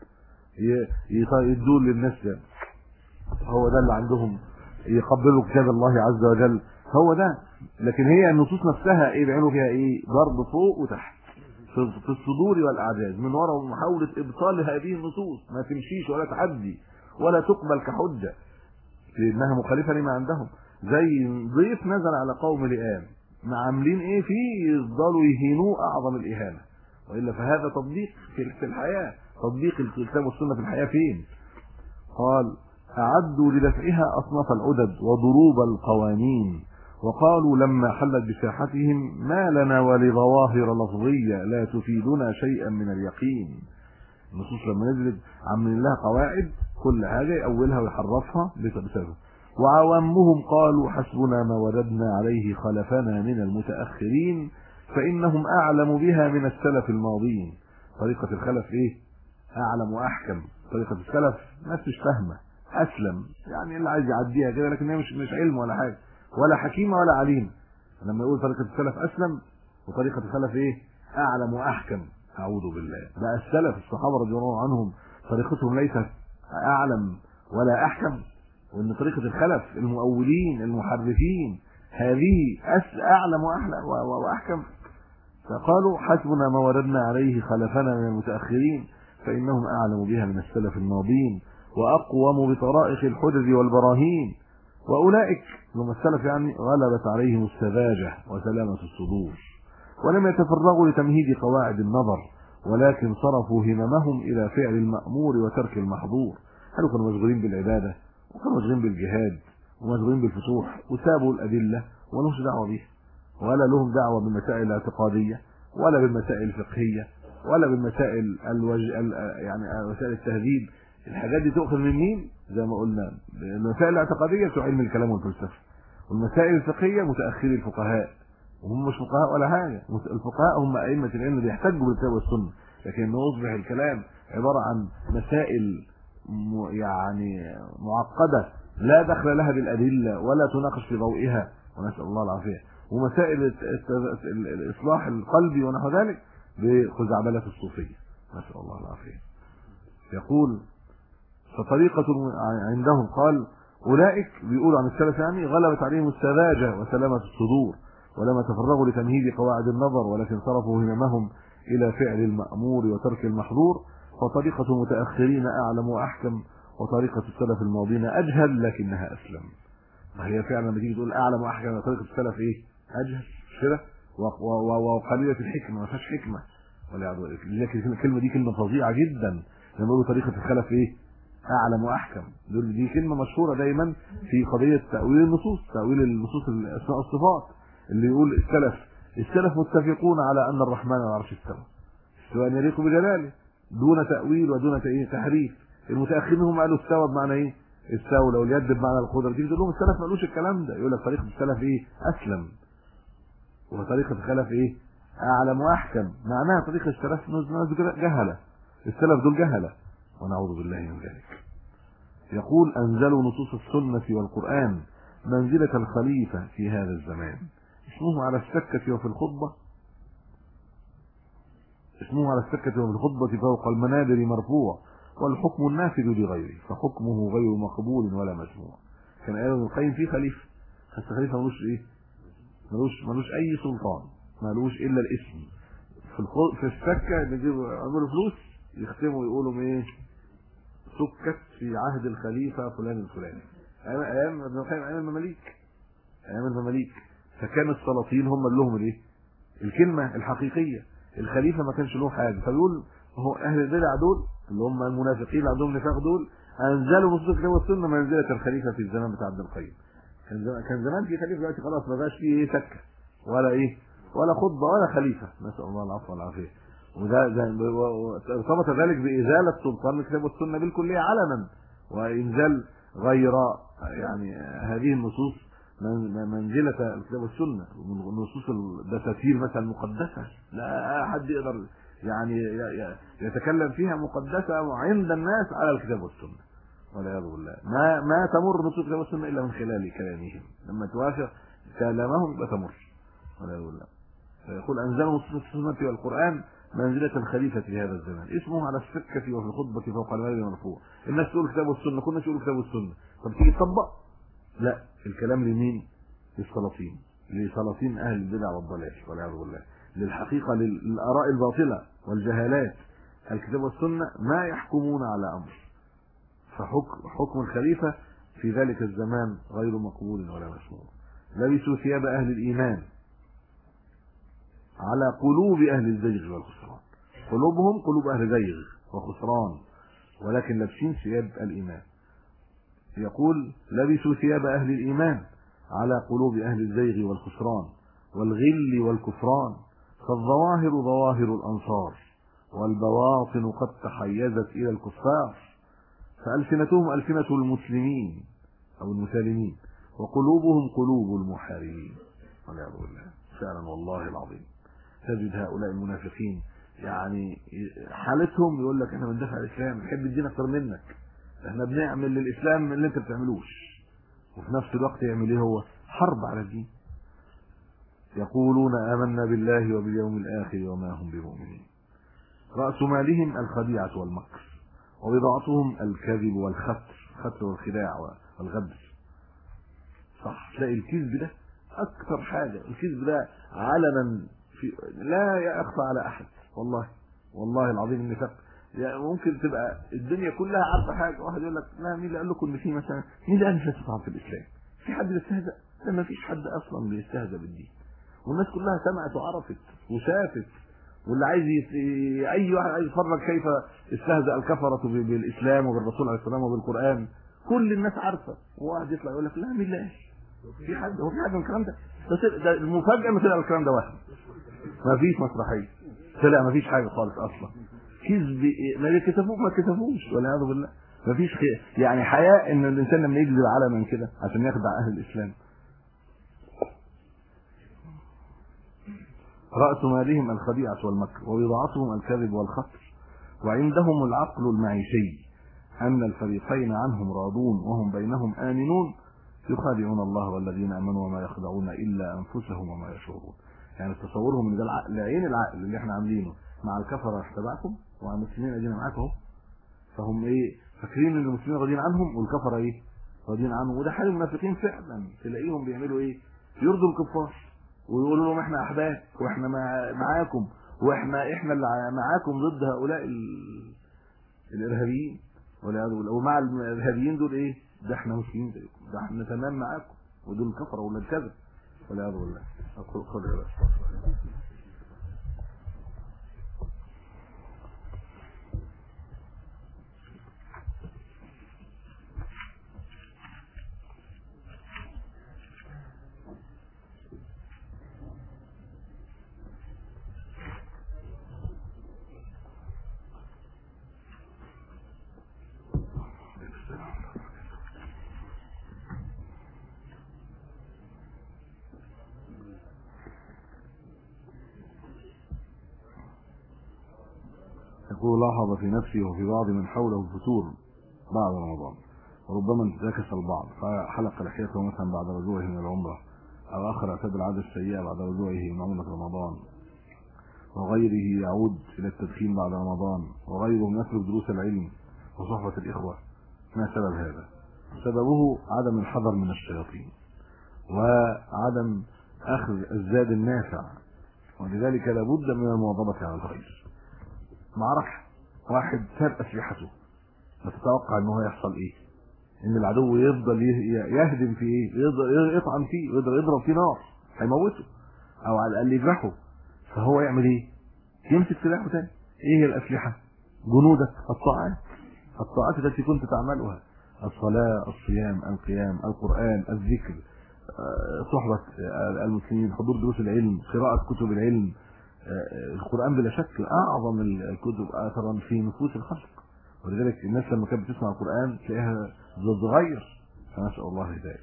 يدول للناس ده. هو ده اللي عندهم، يقبلوا كتاب الله عز وجل، هو ده. لكن هي النصوص نفسها ايه بيعملوا فيها ايه؟ ضرب فوق وتحت في الصدور والاعجاز من وراء محاوله ابطال هذه النصوص، ما تمشيش ولا تعدي ولا تقبل كحجه لانها مخالفه لما عندهم. زي ضيف نزل على قوم لئام، عاملين ايه فيه؟ يفضلوا يهينوه اعظم الاهانه. والا فهذا تطبيق في الحياه، تطبيق الكتاب والسنه في الحياه فين؟ قال اعدوا لدفعها اصناف العدد وضروب القوانين، وقالوا لما حلت بساحتهم ما لنا ولظواهر لفظيه لا تفيدنا شيئا من اليقين. النصوص لما نزلت عاملين لها قواعد، كل حاجه يأولها ويحرفها بسبب. وعوامهم قالوا حسبنا ما وجدنا عليه خلفنا من المتأخرين فإنهم أعلم بها من السلف الماضين. طريقة الخلف إيه؟ أعلم وأحكم. طريقة السلف ناس مش فاهمة، أسلم، يعني اللي عايز يعديها كده، لكن هي مش علم ولا حاجة ولا حكيمة ولا عليمة. لما يقول طريقة السلف أسلم وطريقة الخلف إيه؟ أعلم وأحكم. أعوذ بالله. بقى السلف الصحابة رضي الله عنهم طريقتهم ليست أعلم ولا أحكم، وان طريقه الخلف المؤولين المحرفين هذه اعلم واحكم. فقالوا حسبنا ما وردنا عليه خلفنا من المتاخرين فانهم اعلم بها من السلف الماضين واقوم بطرائق الحجج والبراهين. واولئك هم السلف يعني غلبت عليهم السذاجه وسلامه الصدور، ولم يتفرغوا لتمهيد قواعد النظر، ولكن صرفوا هممهم الى فعل المامور وترك المحظور. قالوا كانوا مشغولين بالعباده وكانوا مشغولين بالجهاد ومشغولين بالفتوح وسابوا الادله ولهمش دعوه بيها، ولا لهم دعوه بالمسائل الاعتقاديه ولا بالمسائل الفقهيه ولا بالمسائل يعني مسائل التهذيب. الحاجات دي تؤخذ من مين؟ زي ما قلنا المسائل الاعتقاديه بتوع علم الكلام والفلسفه، والمسائل الفقهيه متاخري الفقهاء، وهم مش فقهاء ولا حاجه. الفقهاء هم ائمه العلم اللي بيحتجوا بالكتاب والسنه، لكن انه يصبح الكلام عباره عن مسائل يعني معقده لا دخل لها بالادله ولا تناقش في ضوئها، ونسال الله العافيه. ومسائل الاصلاح القلبي ونحو ذلك بخزعبله الصوفيه، نسال الله العافيه. يقول فطريقه عندهم، قال اولئك بيقولوا عن السلف يعني غلبت عليهم السذاجه وسلامه الصدور، ولما تفرغوا لتمهيد قواعد النظر ولكن صرفوا هممهم الى فعل المامور وترك المحظور. فطريقه المتاخرين اعلم واحكم، وطريقه السلف الماضين اجهل لكنها اسلم. فهي فعلا لما تيجي تقول اعلم واحكم، طريقه السلف ايه؟ اجهل كده وقليله الحكمه، ما فيهاش حكمه لكن الكلمه دي كلمه فظيعه جدا. لما يقولوا طريقه الخلف ايه؟ اعلم واحكم، دي كلمه مشهوره دايما في قضيه تاويل النصوص، تاويل النصوص الاسماء والصفات. اللي يقول السلف متفقون على ان الرحمن على العرش استوى استواء يليق بجلاله دون تاويل ودون تحريف. المتاخرين هم قالوا استوى بمعنى ايه؟ استوى لو اليد بمعنى القدره. تيجي تقول لهم السلف ما قالوش الكلام ده، يقول لك طريقه السلف ايه؟ اسلم، وطريقه الخلف ايه؟ اعلم واحكم. معناها طريقه السلف جهله، السلف دول جهله ونعوذ بالله من ذلك. يقول أنزلوا نصوص السنة والقرآن منزلة الخليفة في هذا الزمان، اسمه على السكة وفي الخطبة، اسمه على السكة وفي الخطبة فوق المنابر مرفوع، والحكم النافذ لغيره، فحكمه غير مقبول ولا مسموع. كان قال ابن القيم في خليفة، بس خليفة ملوش ايه؟ ملوش اي سلطان، ملوش الا الاسم. في السكة يعملوا فلوس يختموا يقولوا ايه؟ سكت في عهد الخليفة فلان الفلاني. ايام ابن القيم، ايام المماليك، فكان السلاطين هم اللي لهم الايه؟ الكلمة الحقيقية. الخليفة ما كانش له حاجة، فبيقول هو اهل البدع دول اللي هم المنافقين اللي عندهم نفاق دول انزلوا نصوص الكتاب والسنة منزلة الخليفة في الزمان بتاع ابن القيم. كان زمان في خليفة، دلوقتي خلاص ما بقاش فيه سكة ولا ايه ولا خطبة ولا خليفة، نسأل الله العفو والعافية. وده ارتبط ذلك بإزالة سلطان الكتاب والسنة بالكلية علنا، وإنزال غير يعني هذه النصوص منزلة الكتاب والسنة. نصوص الدساتير مثلا مقدسة، لا أحد يقدر يعني يتكلم فيها، مقدسة عند الناس على الكتاب والسنة والعياذ بالله. ما تمر نصوص الكتاب والسنة إلا من خلال كلامهم، لما توافق كلامهم لا تمر والعياذ بالله. فيقول أنزلوا نصوص السنة والقرآن منزلة الخليفة في هذا الزمان، اسمه على السكة وفي الخطبة فوق المنابر مرفوع. الناس تقول كتاب والسنة، كنا نقول كتاب والسنة، طب تيجي تطبق؟ لا، الكلام لمين؟ للسلاطين، لسلاطين أهل البدع والضلال والعياذ بالله، للحقيقة، للآراء الباطلة والجهالات. الكتاب والسنة ما يحكمون على أمر، فحكم الخليفة في ذلك الزمان غير مقبول ولا مسموع. لبسوا ثياب أهل الإيمان على قلوب أهل الزيغ والخسران، قلوبهم قلوب أهل زيغ وخسران، ولكن لابسين ثياب الإيمان. يقول لبسوا ثياب أهل الإيمان على قلوب أهل الزيغ والخسران والغل والكفران، فالظواهر ظواهر الأنصار والبواطن قد تحيزت إلى الكفار، فألسنتهم ألسنة المسلمين أو المسالمين، وقلوبهم قلوب المحاربين والعياذ بالله. فعلا والله العظيم تجد هؤلاء المنافقين يعني حالتهم يقول لك احنا بندافع عن الاسلام، نحب الدين اكتر منك، احنا بنعمل للاسلام اللي انت بتعملوش، وفي نفس الوقت يعمل ايه؟ هو حرب على الدين. يقولون آمنا بالله وباليوم الآخر وما هم بمؤمنين. رأس مالهم الخديعة والمكر، وبضاعتهم الكذب الخطر والخداع والغدر. صح، تلاقي الكذب ده اكثر حاجه، الكذب ده علنا لا يخفى على احد، والله العظيم. النفاق يعني ممكن تبقى الدنيا كلها عارفه حاجه، واحد يقول لك لا، مين اللي قال لكم ان في مثلا، مين اللي قال ان في صحابه في الاسلام؟ في حد بيستهزأ؟ لا، ما فيش حد اصلا بيستهزأ بالدين، والناس كلها سمعت وعرفت وشافت. واللي عايز اي واحد عايز يتفرج كيف استهزأ الكفرة بالاسلام وبالرسول عليه السلام وبالقران، كل الناس عارفه، وواحد يطلع يقول لك لا، مين اللي قال؟ في حد؟ هو في حاجه من الكلام ده؟ ده المفاجاه ان طلع الكلام ده وهم، ما فيش مسرحيه، طلع ما فيش حاجه خالص اصلا، كذب. ما كتبوش والعياذ بالله. ما فيش يعني حياء ان الانسان لما يكذب علنا كده عشان يخدع اهل الاسلام. راس مالهم الخديعه والمكر، وبضاعتهم الكذب والخطر، وعندهم العقل المعيشي ان الفريقين عنهم راضون وهم بينهم امنون، يخادعون الله والذين امنوا وما يخدعون الا انفسهم وما يشعرون. يعني تصورهم ان ده العقل، عين العقل اللي احنا عاملينه مع الكفره تبعكم ومع المسلمين ادينا معاكم اهو، فهم ايه؟ فاكرين ان المسلمين راضيين عنهم والكفره ايه؟ راضيين عنهم. وده حال المنافقين فعلا، تلاقيهم بيعملوا ايه؟ يرضوا الكفار ويقولوا لهم احنا احباب واحنا معاكم، واحنا اللي معاكم ضد هؤلاء الارهابيين والعياذ بالله. ومع الارهابيين دول ايه؟ ده احنا مسلمين زيكم، ده احنا تمام معاكم، ودول كفروا ولا كذب والعياذ بالله. خد يا باشا. يقول لاحظ في نفسه وفي بعض من حوله الفتور بعد رمضان، وربما انتكس البعض فحلق لحيته مثلا بعد رجوعه من العمرة، أو آخر اعتاد العادة السيئة بعد رجوعه من عمرة رمضان، وغيره يعود إلى التدخين بعد رمضان، وغيره يترك دروس العلم وصحبة الإخوة. ما سبب هذا؟ سببه عدم الحذر من الشياطين وعدم أخذ الزاد النافع، ولذلك لابد من المواظبة على الخير. معركة واحد ساب أسلحته، فتتوقع أنه هيحصل إيه؟ إن العدو يفضل يهدم في إيه؟ يطعن فيه ويقدر يضرب فيه نار هيموته، أو على الأقل يجرحه. فهو يعمل إيه؟ يمسك سلاحه تاني. إيه الأسلحة؟ جنودك الطاعات التي كنت تعملها: الصلاة، الصيام، القيام، القرآن، الذكر، صحبة المسلمين، حضور دروس العلم، قراءة كتب العلم. القرآن بلا شك أعظم الكتب أثرا في نفوس الخلق، ولذلك الناس لما كانت بتسمع القرآن تلاقيها تتغير. فنسأل الله الهداية.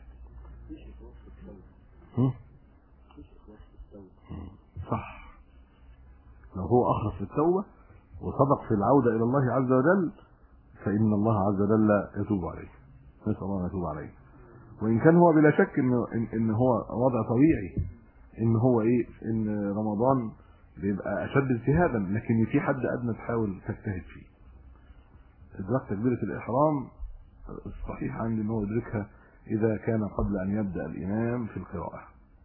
صح، لو هو أخلص في التوبة وصدق في العودة إلى الله عز وجل فإن الله عز وجل يتوب عليه. نسأل الله أن يتوب عليه. وإن كان هو بلا شك إن هو وضع طبيعي، إن هو إيه، إن رمضان بيبقى أشد اجتهادا، لكن في حد أدنى تحاول تجتهد فيه. إدراك تكبيرة الإحرام الصحيح عندي إن هو يدركها إذا كان قبل أن يبدأ الإمام في القراءة.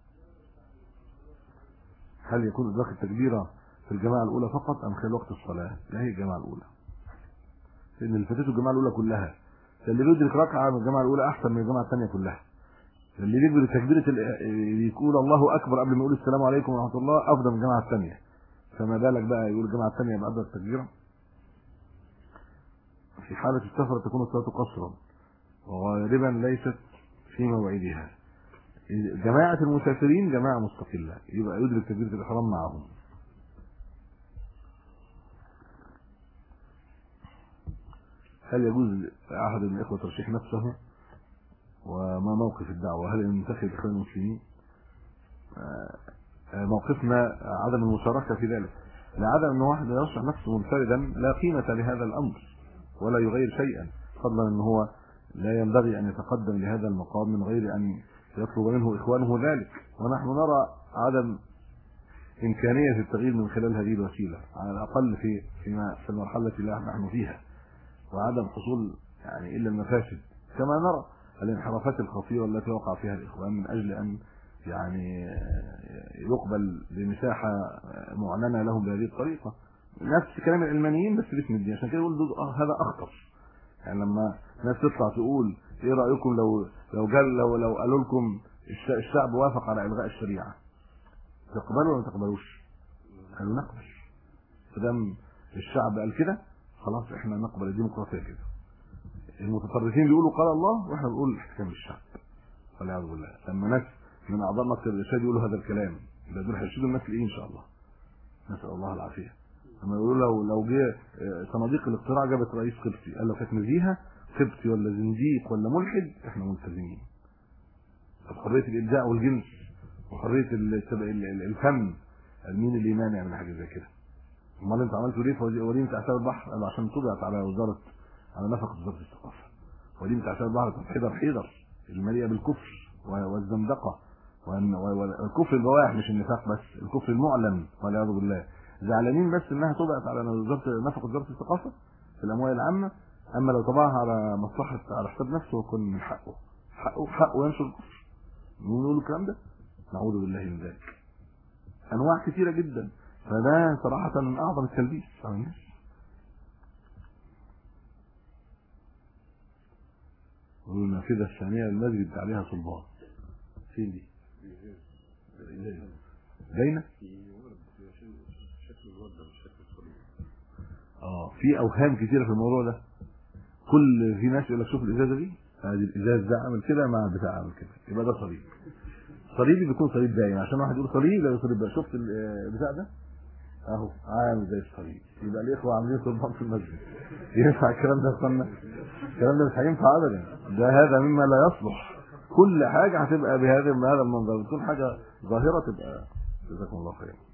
هل يكون إدراك التكبيرة في الجماعة الأولى فقط أم خلال وقت الصلاة؟ لا، هي الجماعة الأولى، لأن اللي فاتته الجماعة الأولى كلها. اللي بيدرك ركعة من الجماعة الأولى أحسن من الجماعة الثانية كلها. اللي بيقبل تكبيرة يقول الله أكبر قبل ما يقول السلام عليكم ورحمة الله أفضل من الجماعة الثانية، فما بالك بقى يقول الجماعة الثانية بعد التكبيرة. في حالة السفر تكون الصلاة قصرا وغالبا ليست في موعدها. جماعة المسافرين جماعة مستقلة، يبقى يدرك تكبيرة الإحرام معهم. هل يجوز لأحد من الإخوة ترشيح نفسه؟ وما موقف الدعوة؟ هل ينتخب إخوان المسلمين؟ موقفنا عدم المشاركة في ذلك، لعدم أن واحد يرشح نفسه منفردا لا قيمة لهذا الأمر ولا يغير شيئا، فضلا أن هو لا ينبغي أن يتقدم لهذا المقام من غير أن يطلب منه إخوانه ذلك. ونحن نرى عدم إمكانية التغيير من خلال هذه الوسيلة على الأقل في المرحلة التي نحن فيها، وعدم حصول يعني إلا المفاسد، كما نرى الانحرافات الخطيرة التي وقع فيها الإخوان من أجل أن يعني يقبل بمساحة معلنة لهم بهذه الطريقة. نفس كلام العلمانيين بس باسم الدين، عشان كده يقول هذا أخطر. يعني لما ناس تطلع تقول إيه رأيكم لو قالوا لكم الشعب وافق على إلغاء الشريعة، تقبلوا ولا ما تقبلوش؟ قالوا نقبل. فدام الشعب قال كده خلاص احنا نقبل الديمقراطية كده. المتطرفين بيقولوا قال الله واحنا بنقول احكام الشعب والعياذ بالله. لما ناس من اعضاء مكتب الارشاد يقولوا هذا الكلام يبقى دول هيرشدوا الناس لايه ان شاء الله؟ نسال الله العافيه. لما يقولوا لو جه صناديق الاقتراع جابت رئيس قبطي، قال لو كانت نزيهه قبطي ولا زنديق ولا ملحد احنا ملتزمين. حريه الابداع والجنس وحريه الفن، مين اللي يمانع من حاجه زي كده؟ امال انت عملتوا ليه في وليمه اعشاب البحر؟ قالوا عشان طبعت على نفقه وزاره الثقافه. وليمه اعشاب البحر حيدر المليئه بالكفر والزندقه والكفر البواح، مش النفاق بس، الكفر المعلن والعياذ بالله. زعلانين بس انها طبعت على نفقه وزاره الثقافه في الاموال العامه، اما لو طبعها على مصلحه على حساب نفسه يكون من حقه ينشر الكفر. نقول الكلام ده؟ نعوذ بالله من ذلك. انواع كثيره جدا، فده صراحه من اعظم التلبيس على الناس. والنافذه الثانيه للمسجد عليها صلبان. فين دي؟ باينه؟ في اوهام كثيره في الموضوع ده. في ناس يقول لك شوف الازازه دي، هذه الازاز ده عامل كده مع البتاع عامل كده، يبقى ده صليب. صليبي بيكون صليب باين، عشان واحد يقول صليب لا يصليب بقى. شفت البتاع ده اهو عامل زي الصليب، يبقى الاخوه عاملين صلبان في المسجد. ينفع الكلام ده يا اخوانا؟ الكلام ده مش هينفع ابدا، ده هذا مما لا يصلح. كل حاجه هتبقى بهذا المنظر، بتكون حاجه ظاهره تبقى. جزاكم الله خير.